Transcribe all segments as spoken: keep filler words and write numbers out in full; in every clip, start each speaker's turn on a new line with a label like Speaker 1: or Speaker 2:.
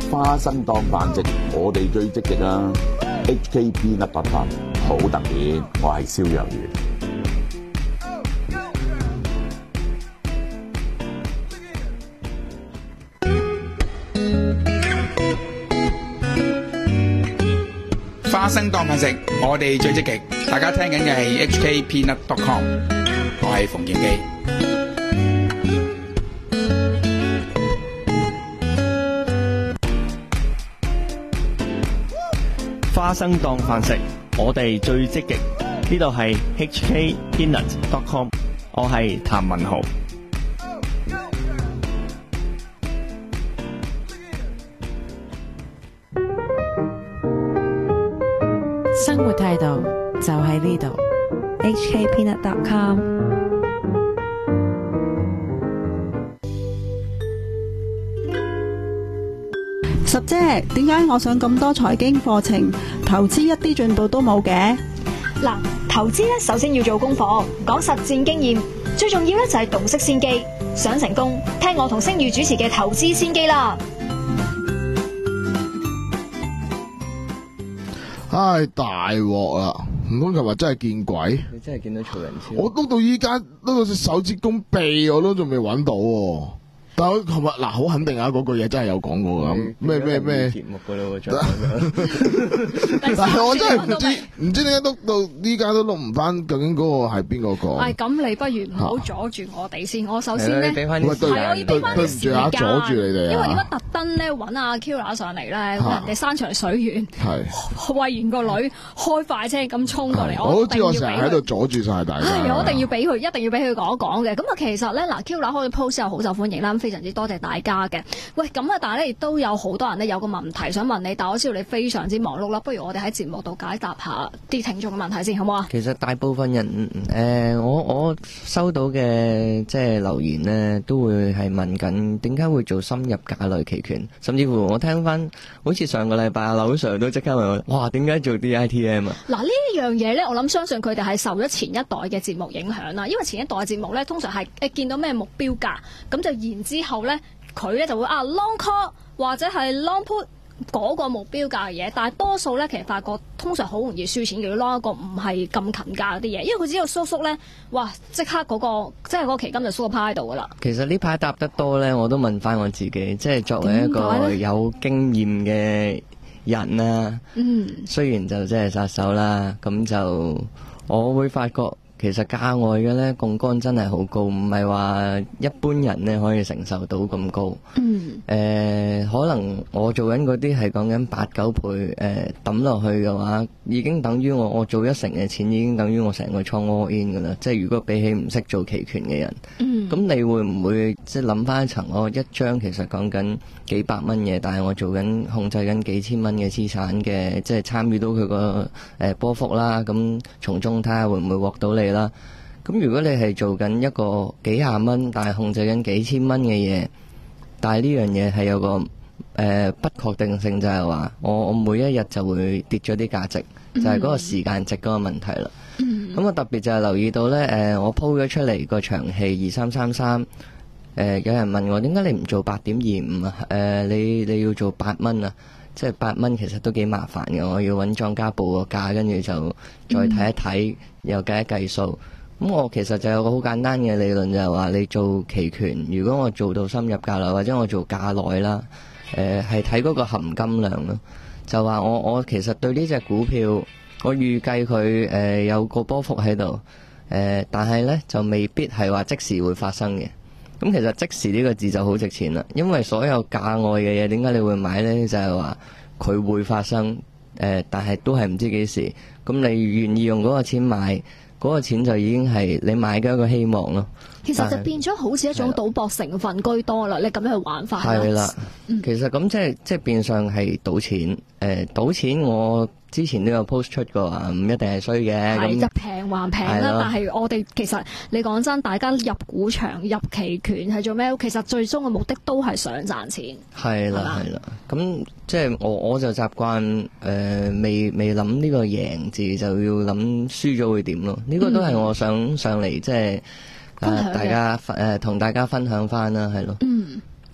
Speaker 1: 花生當飯食，我哋最積極啊 ！H K Peanut Butter 好特別，我係蕭若元。
Speaker 2: 花生當飯食，我哋最積極。大家聽緊嘅係 H K Peanut dot com， 我係馮建基。
Speaker 3: 花生當飯食，我哋最積極。呢度係 H K Peanut dot com， 我係譚文豪。
Speaker 4: 生活態度就喺呢度 H K Peanut dot com。
Speaker 5: 十姐，點解我上咁多財經課程，投資一啲進步都冇嘅？
Speaker 6: 嗱，投資咧首先要做功課，講實戰經驗，最重要咧就係洞悉先機。想成功，聽我同星宇主持嘅投資先機啦。
Speaker 7: 唉，大鑊啦！唔通琴日真係見鬼？
Speaker 8: 你真係見到曹仁超？
Speaker 7: 我碌到依家碌到隻手指公臂，我都仲未揾到喎。但係我琴日嗱，好肯定啊，嗰句嘢真係有講過噶。咩咩咩
Speaker 8: 節目噶咯，
Speaker 7: 但係我真係唔知，唔知點解碌到依家都碌唔翻，究竟嗰個係邊個講？
Speaker 6: 係咁，你不如唔好阻住我哋先。我首先咧，
Speaker 8: 係我要
Speaker 6: 俾翻啲時間，
Speaker 7: 阻住你哋啊！
Speaker 6: 因為點解特登咧揾阿 Kira 上嚟咧？人哋山長水遠，係餵完個女，開快車咁衝過嚟，
Speaker 7: 我都知我成日喺度阻住晒大家。
Speaker 6: 係，我一定要俾佢，一定要俾佢講一講嘅。咁啊，其實咧嗱 ，Kira 開嘅 post 又好受歡迎啦。非常之多謝大家嘅。喂，咁啊，但係咧亦都有好多人咧有個問題想問你，但我知道你非常之忙碌啦，不如我哋喺節目度解答下啲聽眾嘅問題先，好唔好啊？
Speaker 8: 其實大部分人誒、呃，我我收到嘅即係留言呢，都會係問緊點解會做深入價類期權，甚至乎我聽翻好似上個禮拜阿劉 Sir 都即刻問我，哇，點解做 D I T M 啊？
Speaker 6: 嗱，呢樣嘢咧，我諗相信佢哋係受咗前一代嘅節目影響啦，因為前一代嘅節目咧通常係誒見到咩目標價，咁就然之後咧。佢咧就會啊 long call 或者係 long put 嗰個目標價嘅嘢，但係多數咧其實發覺通常好容易輸錢嘅，要 long 一個唔係咁近價嗰啲嘢，因為佢只要縮縮咧，哇！即刻嗰、嗰個即係嗰個期金就縮喺度噶啦。
Speaker 8: 其實呢排答得多咧，我都問翻我自己，即係作為一個有經驗嘅人啦，嗯，雖然就即係殺手啦，咁就我會發覺。其實價外嘅咧槓桿真係好高，唔係話一般人咧可以承受到咁高。嗯。誒、呃，可能我做緊嗰啲係講緊八九倍誒抌落去嘅話，已經等於我我做一成嘅錢，已經等於我成個倉 all in 㗎啦。即係如果比起唔識做期權嘅人，嗯。咁你會唔會即係諗翻一層？我一張其實講緊幾百蚊嘅，但係我做緊控制緊幾千蚊嘅資產嘅，即係參與到佢個誒波幅啦。咁從中睇下會唔會獲到你啦？咁如果你係做緊一個幾廿蚊，但係控制緊幾千蚊嘅嘢，但係呢樣嘢係有個誒、呃、不確定性，就係話我我每一日就會跌咗啲價值，就係、是、嗰個時間值嗰個問題啦。咁、嗯、我特別就係留意到呢，誒、呃、我鋪咗出嚟個長氣二三三三，誒有人問我點解你唔做八點二五啊？誒、呃、你你要做八蚊啊？即係八蚊其實都幾麻煩嘅，我要揾莊家報個價，跟住就再睇一睇，又計一計數。咁我其實就有個好簡單嘅理論，就係話你做期權，如果我做到深入價內，或者我做價內啦，誒係睇嗰個含金量咯。就話我我其實對呢隻股票，我預計佢誒有個波幅喺度，誒但係呢就未必係話即時會發生嘅。咁其實即時呢個字就好值錢啦，因為所有價外嘅嘢，點解你會買呢？就係話佢會發生，誒但係都係唔知幾時。咁你願意用嗰個錢買？嗰個錢就已經係你買嘅一個希望咯。
Speaker 6: 其實就變咗好似一種賭博成分居多啦。你咁樣去玩法
Speaker 8: 係啦，其實咁即係即係變相係賭錢。誒、呃、賭錢我之前都有 post 出過啊，唔一定係衰嘅。
Speaker 6: 係入平還平啦，但係我哋其實你講真，大家入股場入期權係做咩？其實最終嘅目的都係想賺錢。係
Speaker 8: 啦係啦，咁即係我我就習慣誒、呃、未未諗呢個贏字，就要諗輸咗會點咯。呢、這個都係我想上嚟即係誒大家誒同、呃、大家分享翻啦，係咯。
Speaker 6: 嗯。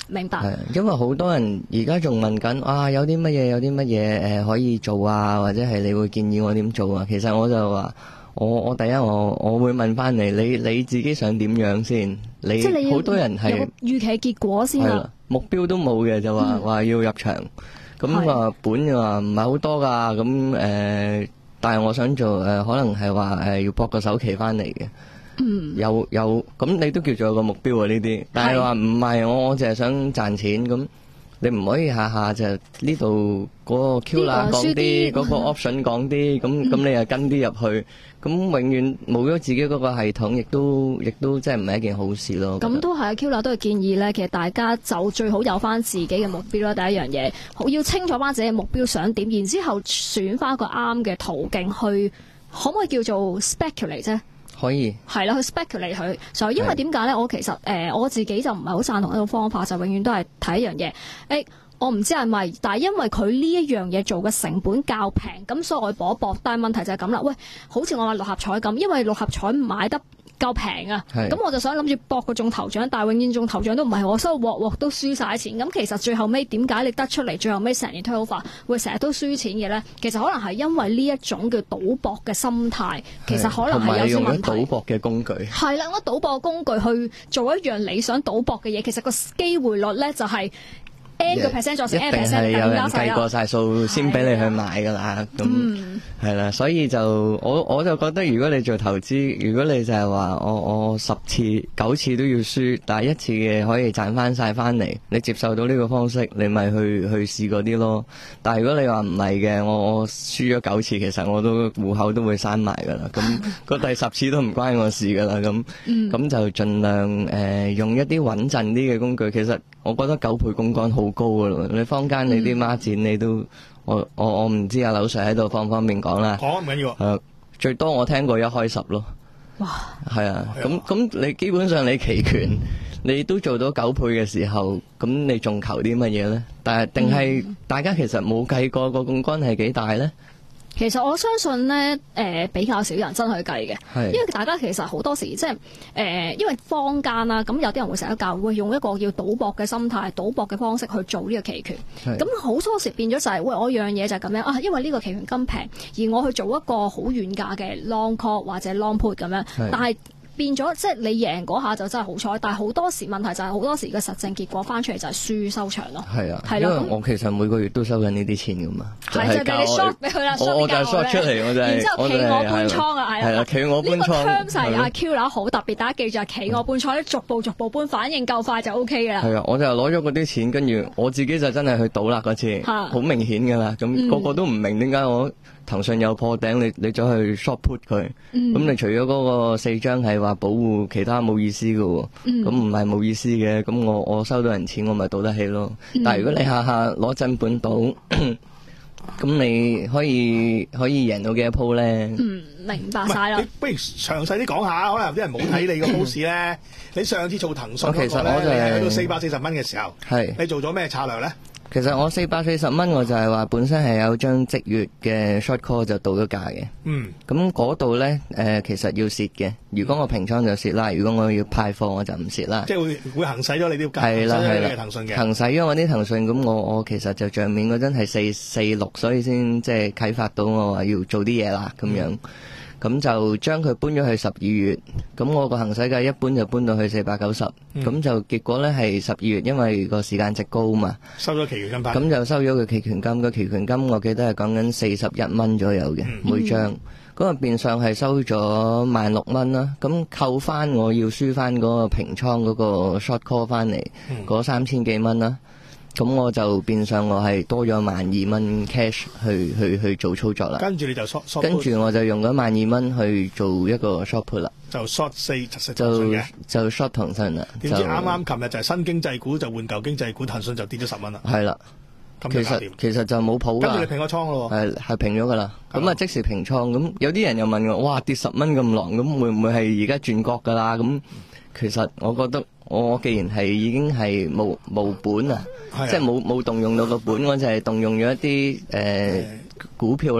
Speaker 6: 明白。
Speaker 8: 係，因為好多人而家仲問緊啊，有啲乜嘢，有啲乜嘢誒可以做啊，或者係你會建議我點做啊？其實我就話，我我第一我我會問翻你，你你自己想點樣先？你
Speaker 6: 即係你
Speaker 8: 好多人係
Speaker 6: 預期結果先啦，
Speaker 8: 目標都冇嘅就話話、嗯、要入場，咁話本就話唔係好多噶，咁誒、呃，但係我想做誒、呃，可能係話誒要博個首期翻嚟嘅。嗯，有有咁你都叫做有個目標啊呢啲，但係話唔係我我淨係想賺錢，咁你唔可以下下就呢度嗰個 Q 啦講啲，嗰個 option 講啲，咁咁你又跟啲入去，咁永遠冇咗自己嗰個系統，亦都亦都即係唔係一件好事咯。咁
Speaker 6: 都係啊 Q 啦，都係建議咧，其實大家就最好有翻自己嘅目標啦。第一樣嘢，好要清楚翻自己嘅目標想點，然之後選翻一個啱嘅途徑去，可唔可以叫做 speculate 啫？
Speaker 8: 可以
Speaker 6: 係啦，去 speculate 佢，所以因為點解咧？我其實誒、呃、我自己就唔係好贊同一個方法，就永遠都係睇一樣嘢。誒、欸，我唔知係咪，但係因為佢呢一樣嘢做嘅成本較平，咁所以我搏一搏。但係問題就係咁啦，喂，好似我話六合彩咁，因為六合彩買得夠平啊，咁我就想諗住搏個中頭獎，但係永遠中頭獎都唔係我，所以鑊鑊都輸晒錢。咁其實最後尾點解你得出嚟，最後尾成年推好法會成日都輸錢嘅咧？其實可能係因為呢一種叫賭博嘅心態，其實可能係有啲問題。
Speaker 8: 同埋用咗賭博嘅工具。
Speaker 6: 係啦，我賭博工具去做一樣你想賭博嘅嘢，其實個機會率咧就係、是。N 個 percent 再成 N percent，
Speaker 8: 一定係有人計過晒數先俾你去買噶啦，咁係啦，所以就我我就覺得，如果你做投資，如果你就係話我我十次九次都要輸，但係一次嘅可以賺翻晒翻嚟，你接受到呢個方式，你咪去去試嗰啲咯。但係如果你話唔係嘅，我我輸咗九次，其實我都戶口都會閂埋噶啦，咁個第十次都唔關我事噶啦，咁咁就盡量誒、呃、用一啲穩陣啲嘅工具。其實我覺得九倍槓桿好高噶咯，你坊間你啲孖展你都，我我我唔知阿柳 Sir 喺度方唔方便講啦。
Speaker 9: 講唔緊要。
Speaker 8: 誒，最多我聽過一開十咯。哇！係啊，咁咁你基本上你期權你都做到九倍嘅時候，咁你仲求啲乜嘢咧？但係定係大家其實冇計過個槓桿係幾大咧？
Speaker 6: 其實我相信咧，誒、呃、比較少人真去計嘅，因為大家其實好多時即係誒，因為坊間啦，咁有啲人會成日教會用一個叫賭博嘅心態、賭博嘅方式去做呢個期權，咁好多時變咗就係、是、喂，我樣嘢就係咁樣啊，因為呢個期權咁平，而我去做一個好遠價嘅 long call 或者 long put 咁樣，但係變咗即係你贏嗰下就真係好彩，但係好多時問題就係好多時嘅實證結果翻出嚟就係輸收場咯。係啊，係因為
Speaker 8: 我其實每個月都收緊呢啲錢噶嘛，
Speaker 6: 係就俾、是、你 short 俾佢啦，
Speaker 8: 我就 short 出嚟，我就係、是、
Speaker 6: 然之後企我搬倉啊，係
Speaker 8: 啦，企我搬倉。呢個
Speaker 6: term 係阿 Q 啦，好特別，大家記住係企我搬倉，咧逐步逐步搬，反應夠快就 O K 噶啦。係啊，
Speaker 8: 我就攞咗嗰啲錢，跟住我自己就真係去賭啦嗰次，好明顯噶啦，咁、嗯、個個都唔明點解我。騰訊有破頂，你你走去 short put 佢，咁、嗯、你除咗嗰個四張係話保護，其他冇意思嘅喎，咁唔係冇意思嘅，咁我我收到人錢，我咪賭得起咯。嗯、但係如果你下下攞真本賭，咁你可以可以贏到幾多鋪咧？
Speaker 6: 嗯，明白晒啦。
Speaker 9: 你不如詳細啲講下，可能有啲人冇睇你個 post 咧。你上次做騰訊嗰個咧，你係去到四百四十蚊嘅時候，係你做咗咩策略咧？
Speaker 8: 其實我四百四十蚊，我就係話本身係有張即月嘅 short call 就到咗價嘅。嗯。咁嗰度咧，誒、呃，其實要蝕嘅。如果我平倉就蝕啦，如果我要派貨我就唔蝕啦。
Speaker 9: 即係會會行使咗你啲價，
Speaker 8: 係啦係啦，
Speaker 9: 騰訊嘅。
Speaker 8: 行使咗我啲騰訊，咁我我其實就賬面嗰陣係四四六，所以先即係啟發到我話要做啲嘢啦咁樣。咁、嗯、就將佢搬咗去十二月，咁我個行使價一搬就搬到去四百九十，咁就結果咧係十二月，因為個時間值高嘛，
Speaker 9: 收咗期權金，
Speaker 8: 咁就收咗個期權金，個期權金我記得係講緊四十一蚊左右嘅、嗯、每張，嗰個變相係收咗萬六蚊啦，咁扣翻我要輸翻嗰個平倉嗰個 short call 翻嚟，嗰三千幾蚊啦。咁我就變相我係多咗萬二蚊 cash 去去去做操作啦。
Speaker 9: 跟住你就 short short，
Speaker 8: 跟住我就用咗萬二蚊去做一個 short put 啦。
Speaker 9: 就 short 四七
Speaker 8: 就就 short 騰訊啦。
Speaker 9: 點知啱啱琴日就係新經濟股就換舊經濟股，騰訊就跌咗十蚊啦。
Speaker 8: 係啦，其實其實就冇譜㗎。
Speaker 9: 跟住你平咗倉咯。係
Speaker 8: 係平咗㗎啦。咁啊即時平倉。咁有啲人又問我，哇跌十蚊咁狼，咁會唔會係而家轉角㗎啦？咁其實我覺得我既然係已經係冇冇本啊。即係冇冇動用到個本，我就係動用咗一啲誒、呃、股票啦。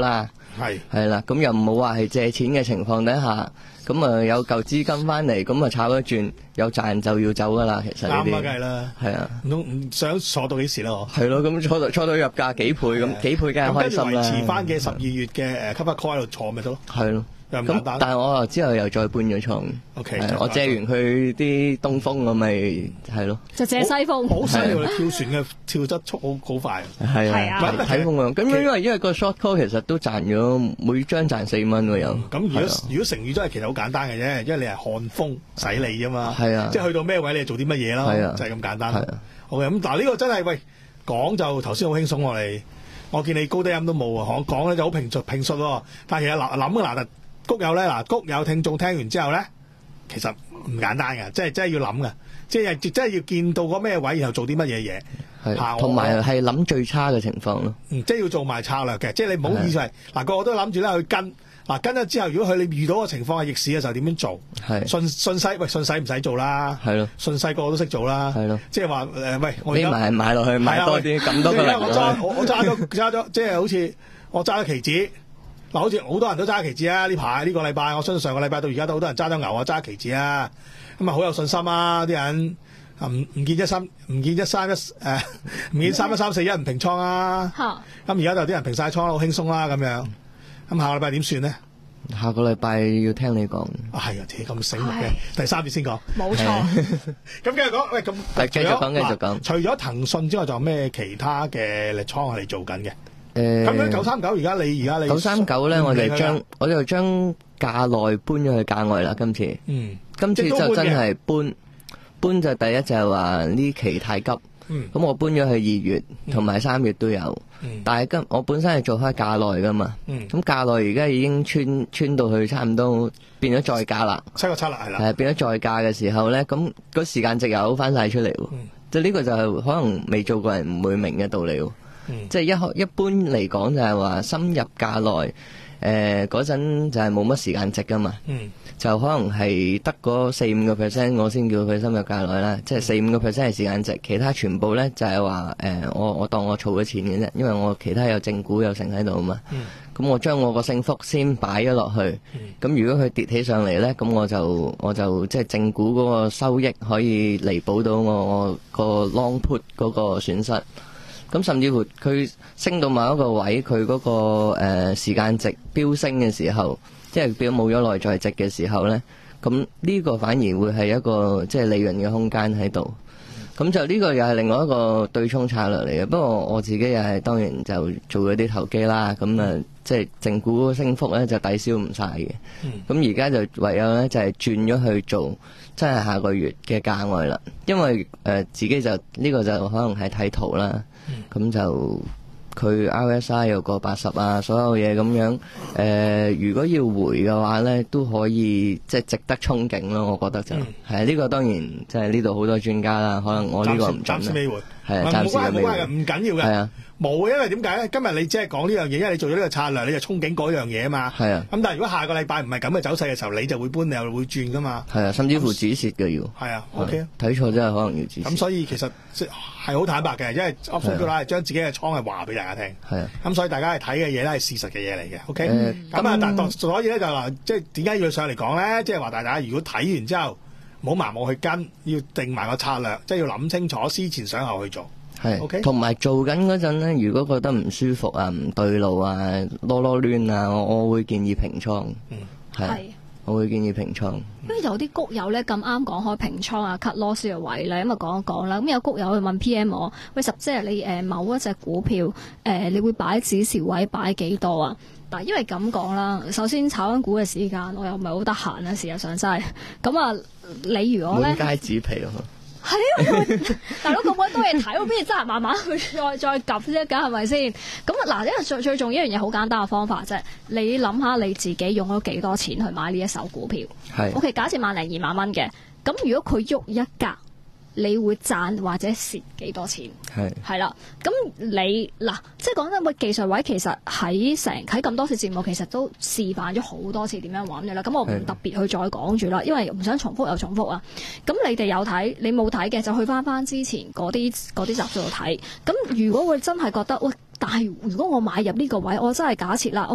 Speaker 8: 係係啦，咁又唔好話係借錢嘅情況底下，咁啊有嚿資金翻嚟，咁啊炒一轉有賺就要走噶啦，其實呢啲
Speaker 9: 啱啊，梗係啦，
Speaker 8: 係啊，
Speaker 9: 唔通唔想坐到幾時啦？
Speaker 8: 係咯，咁坐到坐到入價幾倍咁，幾倍梗係開心啦。
Speaker 9: 咁跟住維持翻嘅十二月嘅誒 cover call 喺度坐咪得咯。
Speaker 8: 係咯。
Speaker 9: 咁
Speaker 8: 但係我之後又再搬咗倉
Speaker 9: ，OK，
Speaker 8: 我借完佢啲東風，我咪係咯，
Speaker 6: 就借西風。
Speaker 9: 好犀利，跳船嘅跳得速好好快。
Speaker 8: 係啊，睇風啊。咁因為因為個 short call 其實都賺咗每張賺四蚊喎，又。
Speaker 9: 咁如果如果成語都係其實好簡單嘅啫，因為你係看風使利啫嘛。
Speaker 8: 係啊，
Speaker 9: 即係去到咩位你做啲乜嘢咯，就係咁簡單。係啊。OK，咁嗱呢個真係喂講就頭先好輕鬆我哋，我見你高低音都冇啊，講咧就好平述平述喎。但係其實嗱諗嘅嗱。谷友咧嗱，谷友聽眾聽完之後咧，其實唔簡單嘅，即係即係要諗嘅，即係即係要見到嗰咩位，然後做啲乜嘢嘢，
Speaker 8: 係同埋係諗最差嘅情況咯。
Speaker 9: 嗯，即係要做埋策略嘅，即係你唔好以為嗱個個都諗住咧去跟，嗱跟咗之後，如果佢你遇到個情況係逆市嘅時候點樣做？係順順勢喂順勢唔使做啦，係咯，順勢個個都識做啦，係咯，即係話誒喂，我而家
Speaker 8: 買買落去買多啲咁多個嚟。
Speaker 9: 我揸我我揸咗揸咗，即係好似我揸咗期指。嗱，好似好多人都揸期指啊！呢排呢個禮拜，我相信上個禮拜到而家都好多人揸咗牛啊，揸期指啊，咁啊好有信心啊！啲人啊唔唔見一三唔見一三一誒唔見三一三四一唔平倉啊！咁而家就有啲人平晒倉，好輕鬆啦咁樣。咁下個禮拜點算呢？
Speaker 8: 下個禮拜要聽你講。
Speaker 9: 係啊，你咁醒目嘅，第三節先講。
Speaker 6: 冇錯。
Speaker 9: 咁繼續講，喂咁。
Speaker 8: 係繼續講，繼續講。
Speaker 9: 除咗騰訊之外，仲有咩其他嘅力倉係你做緊嘅？誒，咁樣九三九而家你而家你
Speaker 8: 九三九咧，我哋將我哋就將價內搬咗去價外啦。今次，嗯，今次就真係搬搬就第一就係話呢期太急，嗯，咁我搬咗去二月同埋三月都有，嗯，但係今我本身係做開價內噶嘛，嗯，咁價內而家已經穿穿到去差唔多變咗再價啦，
Speaker 9: 七個七啦係啦，
Speaker 8: 係變咗再價嘅時候咧，咁個時間值又翻晒出嚟，嗯，即係呢個就係可能未做過人唔會明嘅道理。嗯、即係一一般嚟講就係話深入價內，誒嗰陣就係冇乜時間值噶嘛，嗯、就可能係得嗰四五個 percent 我先叫佢深入價內啦，即係四五個 percent 係時間值，其他全部咧就係話誒我我當我儲咗錢嘅啫，因為我其他有正股有剩喺度啊嘛，咁、嗯、我將我個升幅先擺咗落去，咁、嗯、如果佢跌起上嚟咧，咁我就我就即係正股嗰個收益可以彌補到我我個 long put 嗰個損失。咁甚至乎佢升到某一個位，佢嗰、嗰個誒、呃、時間值飆升嘅時候，即係變冇咗內在值嘅時候咧，咁呢個反而會係一個即係利潤嘅空間喺度。咁就呢個又係另外一個對沖策略嚟嘅。不過我自己又係當然就做咗啲投機啦。咁啊，即係正股升幅咧就抵消唔晒嘅。咁而家就唯有咧就係轉咗去做，真係下個月嘅價外啦。因為誒、呃、自己就呢、呢個就可能係睇圖啦。咁、嗯、就佢 R S I 有個八十啊，所有嘢咁樣。誒、呃，如果要回嘅話咧，都可以即係值得憧憬咯。我覺得就係呢、嗯呢個當然即係呢度好多專家啦。可能我呢個唔準啦。暫時未回，係啊，暫時未回，唔緊要嘅。係啊。冇，因為點解咧？今日你只係講呢樣嘢，因為你做咗呢個策略，你就憧憬嗰樣嘢啊嘛。係啊。咁但係如果下個禮拜唔係咁嘅走勢嘅時候，你就會搬，你又會轉噶嘛。係啊，甚至乎止蝕嘅要。係啊 ，OK 啊。睇錯真係可能要止蝕。咁所以其實係好坦白嘅，因為 option 都係將自己嘅倉係話俾大家聽。係啊。咁所以大家係睇嘅嘢咧係事實嘅嘢嚟嘅。OK。咁啊，但所以咧就話，即係點解要上嚟講咧？即係話大家如果睇完之後，唔好盲目去跟，要定埋個策略，即係要諗清楚，思前想後去做。係，同埋、okay? 做緊嗰陣咧，如果覺得唔舒服啊、唔對路啊、囉囉攣啊，我我會建議平倉。嗯，係，我會建議平倉。因為有啲谷友咧咁啱講開平倉啊、cut loss 嘅位咧，咁啊講一講啦。咁有谷友去問 P M 我，喂，十姐你誒、呃、某一隻股票誒、呃，你會擺止蝕位擺幾多啊？但因為咁講啦，首先炒緊股嘅時間我又唔係好得閒啊，事實上真係。咁啊，你如果咧，滿街紙皮啊！係啊，大佬咁鬼多嘢睇，我邊度真係慢慢去再再撳啫？咁係咪先？咁嗱，因為最最重要一樣嘢，好簡單嘅方法啫。你諗下你自己用咗幾多錢去買呢一手股票？係 OK，假設萬零二萬蚊嘅，咁如果佢喐一格，你會賺或者蝕幾多錢？係係啦，咁你嗱，即係講真，個技術位其實喺成喺咁多次節目，其實都示範咗好多次點樣玩嘅啦。咁我唔特別去再講住啦，因為唔想重複又重複啊。咁你哋有睇，你冇睇嘅就去翻翻之前嗰啲嗰啲集數度睇。咁如果會真係覺得喂，但係如果我買入呢個位，我真係假設啦，OK。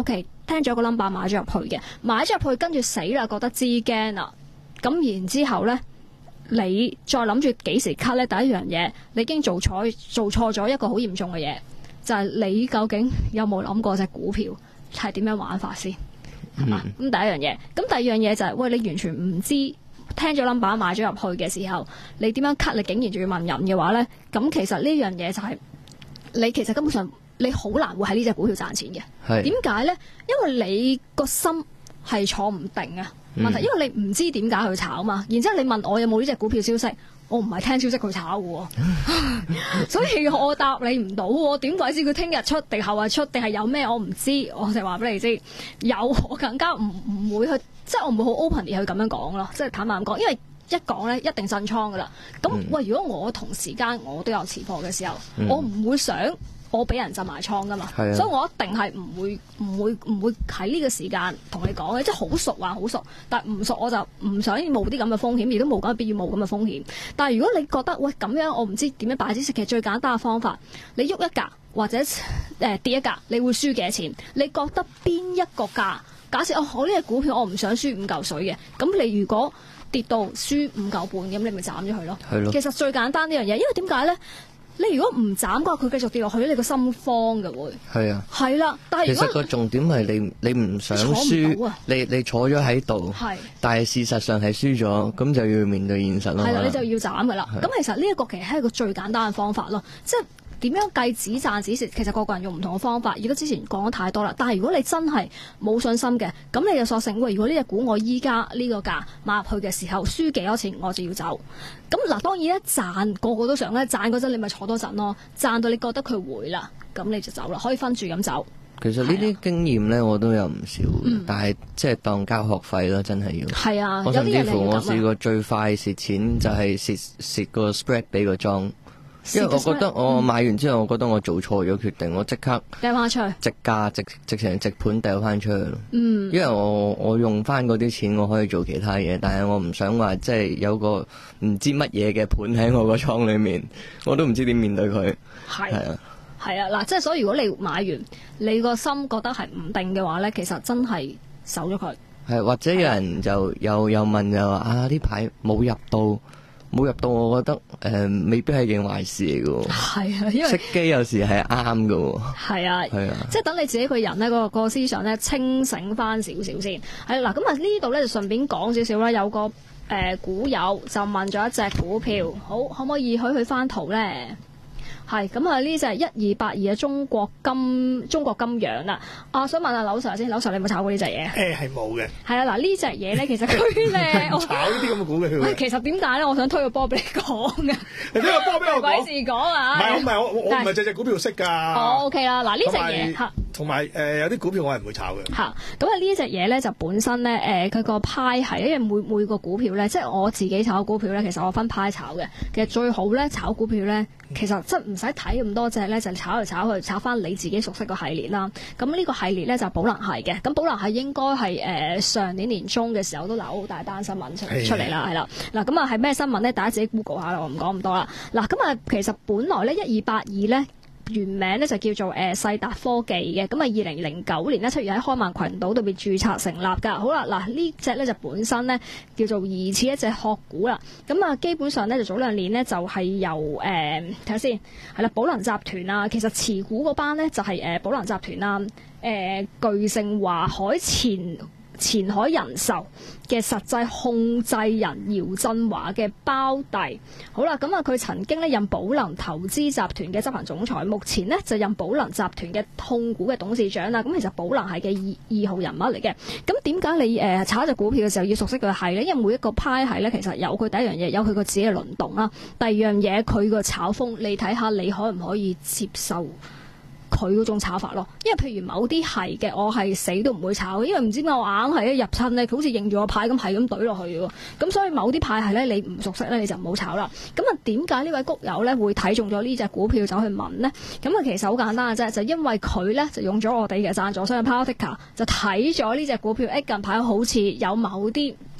Speaker 6: 聽咗個 number 買咗入去嘅，買咗入去跟住死啦，覺得知驚啦，咁然之後咧，你再諗住幾時 cut 咧？第一樣嘢，你已經做錯做錯咗一個好嚴重嘅嘢，就係、是、你究竟有冇諗過隻股票係點樣玩法先？係嘛？咁、嗯、第一樣嘢，咁第二樣嘢就係、是，喂，你完全唔知聽咗 number 買咗入去嘅時候，你點樣 cut？你竟然仲要問人嘅話咧，咁其實呢樣嘢就係、是、你其實根本上你好難會喺呢隻股票賺錢嘅。係點解咧？因為你個心係坐唔定啊。問題，因為你唔知點解去炒嘛，然之後你問我有冇呢隻股票消息，我唔係聽消息去炒嘅，所以我答你唔到喎。點鬼知佢聽日出定後日出定係有咩我唔知，我就話俾你知。有我更加唔唔會去，即係我唔會好 open 地去咁樣講咯，即係坦白咁講，因為一講咧一定震倉噶啦。咁、嗯、喂，如果我同時間我都有持貨嘅時候，嗯、我唔會想我俾人浸埋倉噶嘛，所以我一定係唔會唔會唔會喺呢個時間同你講嘅，即係好熟還好熟，但係唔熟我就唔想冒啲咁嘅風險，亦都冇咁嘅必要冒咁嘅風險。但係如果你覺得喂咁樣，我唔知點樣擺啲食，其實最簡單嘅方法，你喐一格或者誒、呃、跌一格，你會輸幾多錢？你覺得邊一個價？假設哦，我呢隻股票我唔想輸五嚿水嘅，咁你如果跌到輸五嚿半，咁你咪斬咗佢咯。係咯。其實最簡單呢樣嘢，因為點解咧？你如果唔斬嘅話，佢繼續跌落去，你個心慌嘅會。係啊。係啦，但係如果
Speaker 8: 其實個重點係你你唔想輸，啊、你你坐咗喺度，但係事實上係輸咗，咁就要面對現實咯。係啦，你就要斬嘅啦。咁其實呢一個其實係一個最簡單嘅方法咯，即係。點樣計止賺止蝕？其實個個人用唔同嘅方法，亦都之前講得太多啦。但係如果你真係冇信心嘅，咁你就索性喂，如果呢隻股我依家呢個價買入去嘅時候，輸幾多錢我就要走。咁嗱，當然咧賺個個都想咧，賺嗰陣你咪坐多陣咯，賺到你覺得佢回啦，咁你就走啦，可以分住咁走。其實呢啲經驗咧，我都有唔少，嗯、但係即係當交學費咯，真係要。係啊，我甚至乎我試過最快蝕錢就係蝕蝕個 spread 俾個莊。因為我覺得我買完之後，我覺得我做錯咗決定，我即刻掉翻出去，直價直直情直盤掉翻出去咯。嗯，因為我我用翻嗰啲錢，我可以做其他嘢，但係我唔想話即係有個唔知乜嘢嘅盤喺我個倉裏面，我都唔知點面對佢。係係啊，係啊，嗱，即係所以如果你買完，你個心覺得係唔定嘅話咧，其實真係守咗佢。係或者有人就又又問就話啊，呢排冇入到。冇入到，我覺得誒、呃、未必係件壞事嚟嘅。係啊，因為熄機有時係啱嘅。係啊，係啊，即係等你自己個人咧，個個思想咧清醒翻少少先。係嗱，咁啊呢度咧就順便講少少啦。有個誒、呃、股友就問咗一隻股票，好可唔可以許佢翻圖咧？係咁啊！呢隻一二八二嘅中國金中國金洋啦。啊，想問下劉 Sir 先，劉 Sir 你有冇炒過呢隻嘢？誒係冇嘅。係啊，嗱呢隻嘢咧，其實佢咧，我炒呢啲咁嘅股嘅佢。其實點解咧？我想推個波俾你講嘅。你推個波俾我講。鬼事講啊！唔係我唔係我我我唔係隻隻股票識㗎。哦 OK 啦，嗱呢隻嘢嚇。同埋誒有啲股票我係唔會炒嘅。嚇，咁啊呢隻嘢咧就本身咧誒佢個派係，因為每每個股票咧，即係我自己炒股票咧，其實我分派炒嘅。其實最好咧炒股票咧，其實即係唔使睇咁多隻咧，就炒嚟炒去，炒翻你自己熟悉個系列啦。咁呢個系列咧就寶能系嘅。咁寶能系應該係誒上年年中嘅時候都有好大單新聞出出嚟啦，係啦。嗱咁啊係咩新聞咧？大家自己 Google 下啦，我唔講咁多啦。嗱咁啊其實本來咧一二八二咧。原名咧就叫做誒世達科技嘅，咁啊二零零九年咧七月喺開曼群島度邊註冊成立㗎。好啦，嗱呢隻咧就本身咧叫做疑似一隻殼股啦。咁啊基本上咧就早兩年咧就係由誒睇下先係啦，寶能集團啊，其實持股嗰班咧就係誒寶能集團啊，誒、呃、巨盛華海前。前海人壽嘅實際控制人姚振華嘅胞弟，好啦，咁啊佢曾經咧任寶能投資集團嘅執行總裁，目前呢就任寶能集團嘅控股嘅董事長啦。咁其實寶能係嘅二二號人物嚟嘅。咁點解你誒、呃、炒一隻股票嘅時候要熟悉佢係咧？因為每一個派係咧，其實有佢第一樣嘢，有佢個自己嘅輪動啦。第二樣嘢，佢個炒風，你睇下你可唔可以接受？佢嗰種炒法咯，因為譬如某啲係嘅，我係死都唔會炒，因為唔知點解我硬係一入親咧，佢好似認住個牌咁，係咁懟落去嘅喎。咁所以某啲牌係咧，你唔熟悉咧，你就唔好炒啦。咁啊，點解呢位谷友咧會睇中咗呢隻股票走去問呢？咁啊，其實好簡單嘅啫，就因為佢咧就用咗我哋嘅贊助商 Power Ticker 就睇咗呢隻股票，誒近排好似有某啲。誒、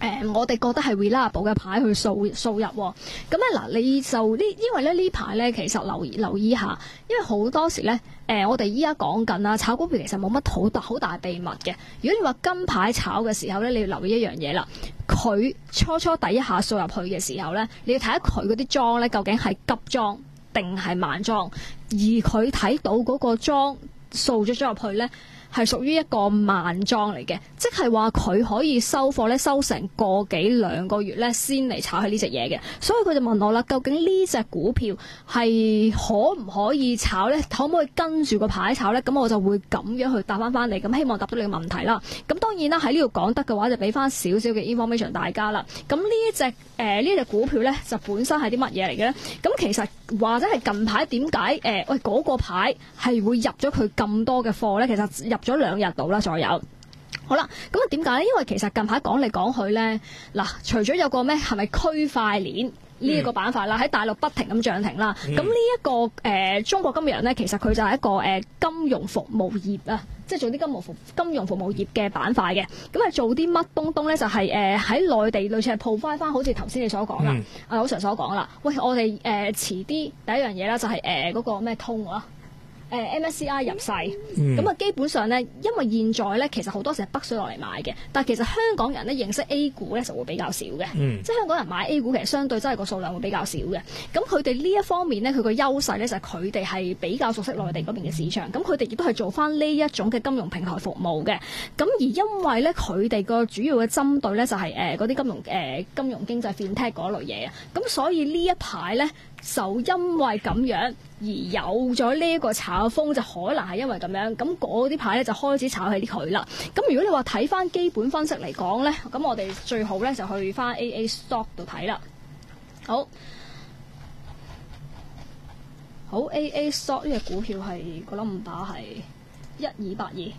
Speaker 6: 誒、呃，我哋覺得係 reliable 嘅牌去掃掃入喎。咁咧嗱，你就呢，因為咧呢排咧其實留意留意下，因為好多時咧誒、呃，我哋依家講緊啦，炒股票其實冇乜好大好大秘密嘅。如果你話跟牌炒嘅時候咧，你要留意一樣嘢啦，佢初初第一下掃入去嘅時候咧，你要睇下佢嗰啲莊咧究竟係急莊定係慢莊，而佢睇到嗰個莊掃咗咗入去咧，係屬於一個慢莊嚟嘅，即係話佢可以收貨咧，收成個幾兩個月咧，先嚟炒起呢隻嘢嘅。所以佢就問我啦，究竟呢隻股票係可唔可以炒咧？可唔可以跟住個牌炒咧？咁我就會咁樣去答翻翻嚟，咁希望答到你嘅問題啦。咁當然啦，喺呢度講得嘅話，就俾翻少少嘅 information 大家啦。咁呢一隻誒呢隻股票咧，就本身係啲乜嘢嚟嘅咧？咁其實或者係近排點解誒喂嗰個牌係會入咗佢咁多嘅貨咧？其實入咗兩日到啦，左右。好啦，咁啊點解咧？因為其實近排講嚟講去咧，嗱，除咗有個咩係咪區塊鏈呢一個板塊啦，喺大陸不停咁漲停啦。咁呢一個誒、呃、中國今日人咧，其實佢就係一個誒、呃、金融服務業啊，即係做啲金融服金融服務業嘅板塊嘅。咁啊做啲乜東東咧？就係誒喺內地類似係 provide 翻，好似頭先你所講啦，阿老 Sir 所講啦。喂，我哋誒、呃、遲啲第一樣嘢啦，就係誒嗰個咩通啊？誒 M S C I 入世，咁啊、嗯、基本上咧，因為現在咧其實好多時係北水落嚟買嘅，但係其實香港人咧認識 A 股咧就會比較少嘅，嗯、即係香港人買 A 股其實相對真係個數量會比較少嘅。咁佢哋呢一方面咧，佢個優勢咧就係佢哋係比較熟悉內地嗰邊嘅市場，咁佢哋亦都係做翻呢一種嘅金融平台服務嘅。咁而因為咧佢哋個主要嘅針對咧就係誒嗰啲金融誒、呃、金融經濟 FinTech 嗰類嘢啊，咁所以呢一排咧就因為咁樣而有咗呢一個炒風，就可能係因為咁樣，咁嗰啲牌咧就開始炒起啲佢啦。咁如果你話睇翻基本分析嚟講咧，咁我哋最好咧就去翻 A A Stock 度睇啦。好，好 A A Stock 呢隻股票係個 number 係一二八二。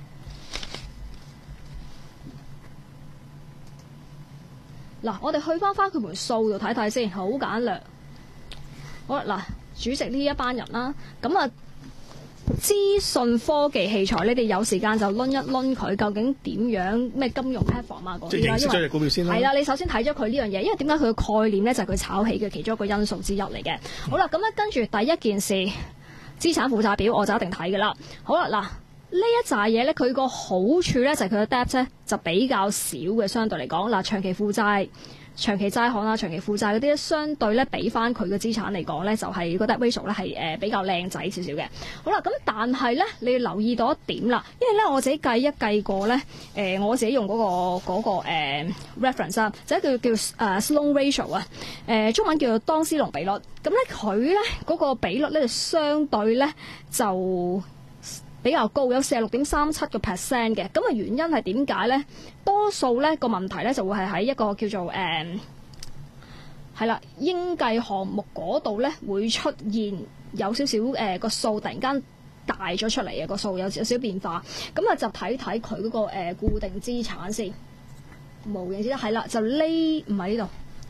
Speaker 6: 嗱，我哋去翻翻佢盤數度睇睇先，好簡略。好啦，嗱，主席呢一班人啦，咁啊，資訊科技器材，你哋有時間就攆一攆佢，究竟點樣咩金融 platform 啊嗰啲啦，
Speaker 9: 即係認識咗隻股票先啦。
Speaker 6: 係啦，你首先睇咗佢呢樣嘢，因為點解佢嘅概念咧就係佢炒起嘅其中一個因素之一嚟嘅。嗯、好啦，咁咧跟住第一件事，資產負債表我就一定睇㗎啦。好啦，嗱，呢一紮嘢咧，佢個好處咧就係佢嘅 debt 咧就比較少嘅，相對嚟講，嗱，長期負債。長期債項啦、長期負債嗰啲相對咧，比翻佢嘅資產嚟講咧，就係個 debt ratio 咧係誒比較靚仔少少嘅。好啦，咁但係咧，你要留意到一點啦，因為咧我自己計一計過咧，誒、呃、我自己用嗰、嗰個嗰、嗰個呃、reference 啊，就係叫叫誒 Sloan ratio 啊，誒中文叫做當斯隆比率。咁咧佢咧嗰個比率咧就相對咧就比較高，有四十六點三七個 percent 嘅。咁啊原因係點解咧？多數咧個問題咧就會係喺一個叫做誒係啦應計項目嗰度咧會出現有少少誒個數突然間大咗出嚟嘅，個數有少少變化。咁啊就睇睇佢嗰個誒、呃、固定資產先，無形資產係啦，就呢唔係呢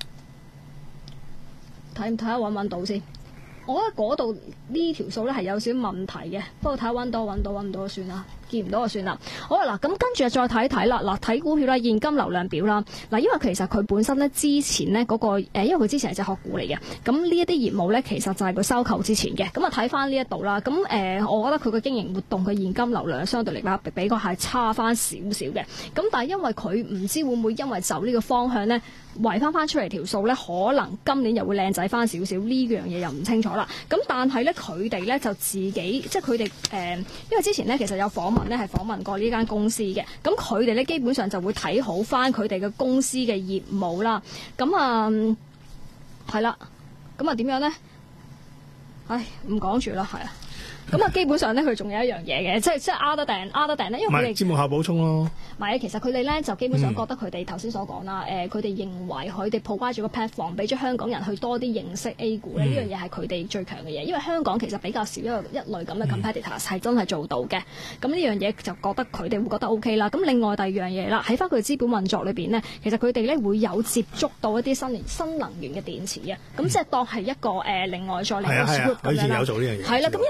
Speaker 6: 度，睇唔睇下揾唔揾到先？我覺得嗰度呢條數咧係有少少問題嘅，不過睇下揾到揾到揾唔到就算啦，見唔到就算啦。好啦，嗱咁跟住再睇睇啦，嗱睇股票啦，現金流量表啦，嗱因為其實佢本身咧之前咧嗰、嗰個誒，因為佢之前係隻殼股嚟嘅，咁呢一啲業務咧其實就係佢收購之前嘅，咁啊睇翻呢一度啦，咁誒、呃，我覺得佢個經營活動嘅現金流量相對嚟講比比較係差翻少少嘅，咁但係因為佢唔知會唔會因為走呢個方向咧，圍翻翻出嚟條數咧，可能今年又會靚仔翻少少，呢樣嘢又唔清楚啦。咁但係咧，佢哋咧就自己，即係佢哋誒，因為之前咧其實有訪問咧，係訪問過呢間公司嘅。咁佢哋咧基本上就會睇好翻佢哋嘅公司嘅業務啦。咁啊，係啦。咁啊點樣咧？唉，唔講住啦，係啊。咁啊，基本上咧，佢仲有一樣嘢嘅，即係即係 other than other than 咧，因為佢哋
Speaker 9: 節目效補充咯。
Speaker 6: 唔係，其實佢哋咧就基本上覺得佢哋頭先所講啦，誒、嗯，佢哋、呃、認為佢哋 provide 咗個 platform 俾咗香港人去多啲認識 A 股咧，呢、嗯、樣嘢係佢哋最強嘅嘢，因為香港其實比較少一個一類咁嘅 competitors 係、嗯、真係做到嘅。咁呢樣嘢就覺得佢哋會覺得 OK 啦。咁另外第二樣嘢啦，喺翻佢資本運作裏邊呢，其實佢哋咧會有接觸到一啲新新能源嘅電池啊。咁、嗯、即係當係一個誒、呃、另外再另外 group 咁樣啦。係啊係啊，我以前有做呢樣嘢。係啦，咁因為佢收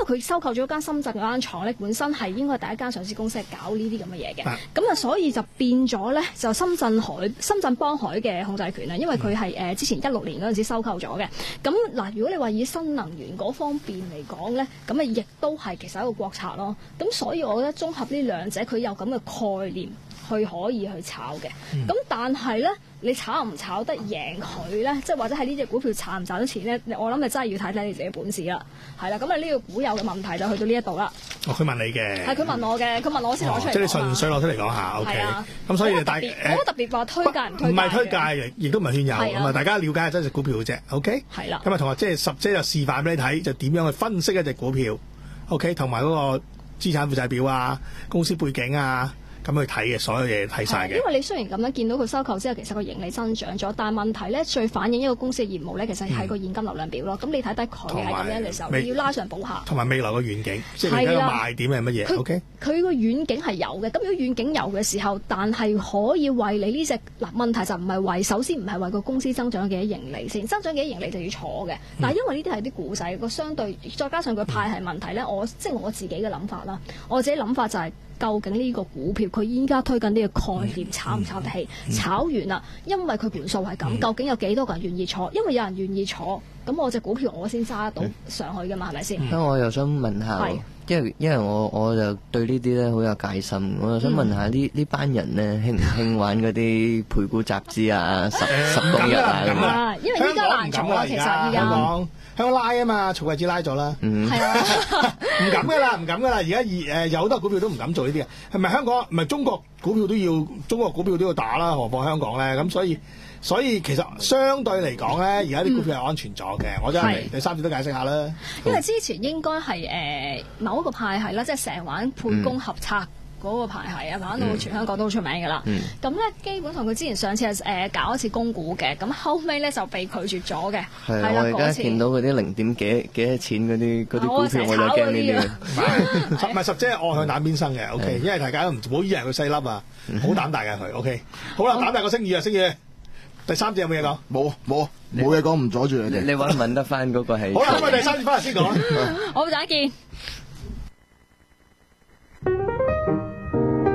Speaker 6: 購咗間深圳嗰間廠咧，本身係應該係第一間上市公司係搞呢啲咁嘅嘢嘅。咁啊，所以就變咗咧，就深圳海、深圳幫海嘅控制權啊，因為佢係誒之前一六年嗰陣時收購咗嘅。咁嗱，如果你話以新能源嗰方面嚟講咧，咁啊亦都係其實一個國策咯。咁所以我覺得綜合呢兩者，佢有咁嘅概念去可以去炒嘅。咁、嗯、但係咧，你炒唔炒得贏佢咧？即係或者係呢隻股票賺唔賺到錢咧？我諗你真係要睇睇你自己本事啦。係啦，咁啊呢個股友嘅問題就去到呢一度啦。
Speaker 9: 哦，佢問你嘅。係
Speaker 6: 佢問我嘅，佢問我先攞出嚟、哦。即係你純
Speaker 9: 粹攞出嚟講下 ，OK。
Speaker 6: 啊。
Speaker 9: 咁所以你大
Speaker 6: 誒，我特別話推介唔推介？
Speaker 9: 唔係推介，亦都唔係勸誘，咁啊大家了解下真隻股票嘅啫 ，OK。
Speaker 6: 係啦。
Speaker 9: 咁啊同學即係十姐就示範俾你睇，就點樣去分析一隻股票 ，OK， 同埋嗰個資產負債表啊、公司背景啊。咁去睇嘅，所有嘢睇晒嘅。
Speaker 6: 因為你雖然咁樣見到佢收購之後，其實個盈利增長咗，但係問題咧，最反映一個公司嘅業務咧，其實係個現金流量表咯。咁、嗯、你睇低佢係咁樣嘅時候，你要拉上補下。同埋未來個遠景，即係你睇個賣點係乜嘢 ？OK。佢個遠景係有嘅，咁如果遠景有嘅時候，但係可以為你呢隻嗱問題就唔係為，首先唔係為個公司增長嘅盈利先，增長嘅盈利就要坐嘅。但係因為呢啲係啲股仔個相對，再加上佢派係問題咧、嗯，我即係我自己嘅諗法啦。我自己諗法就係、是。究竟呢個股票佢依家推緊呢個概念炒唔炒得起？嗯嗯、炒完啦，因為佢盤數係咁、嗯，究竟有幾多個人願意坐？因為有人願意坐，咁我隻股票我先揸得到上去噶嘛，係咪先？咁、
Speaker 8: 嗯、我又想問下，因為因為我我就對呢啲咧好有戒心，我又想問下呢呢、嗯、班人咧興唔興玩嗰啲配股集資啊、十十個日啊咁啊？
Speaker 6: 因為依家難做啊，其實依家。
Speaker 9: 香港拉啊嘛，曹貴子拉咗啦，係、嗯、啊，唔敢噶啦，唔敢噶啦，而家誒有好多股票都唔敢做呢啲嘅，係咪香港唔係中國股票都要，中國股票都要打啦，何況香港咧？咁所以所以其實相對嚟講咧，而家啲股票係安全咗嘅、嗯，我真係第三次都解釋下啦。
Speaker 6: 因為之前應該係誒某一個派系啦，即係成日玩配供合策。嗯嗰個牌係啊，玩到全香港都好出名㗎啦。咁、嗯、咧基本上佢之前上次係誒、呃、搞一次供股嘅，咁後尾咧就被拒絕咗嘅。係啦，
Speaker 8: 我而家見到嗰啲零點幾幾多錢嗰啲嗰啲股票，我就驚呢啲。
Speaker 9: 唔係十姐愛向膽邊生嘅 ，OK，因為大家都唔好以為佢細粒啊，好膽大嘅佢 ，OK。好啦，膽大個星宇啊，星宇。第三隻有冇嘢講？
Speaker 7: 冇冇冇嘢講，唔阻住你哋。
Speaker 8: 你揾唔揾得翻嗰個係？
Speaker 9: 好啦，咁我第三隻翻嚟先講。
Speaker 6: 好，再見。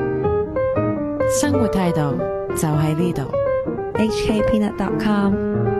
Speaker 4: 生活態度就喺呢度。H K Peanut dot com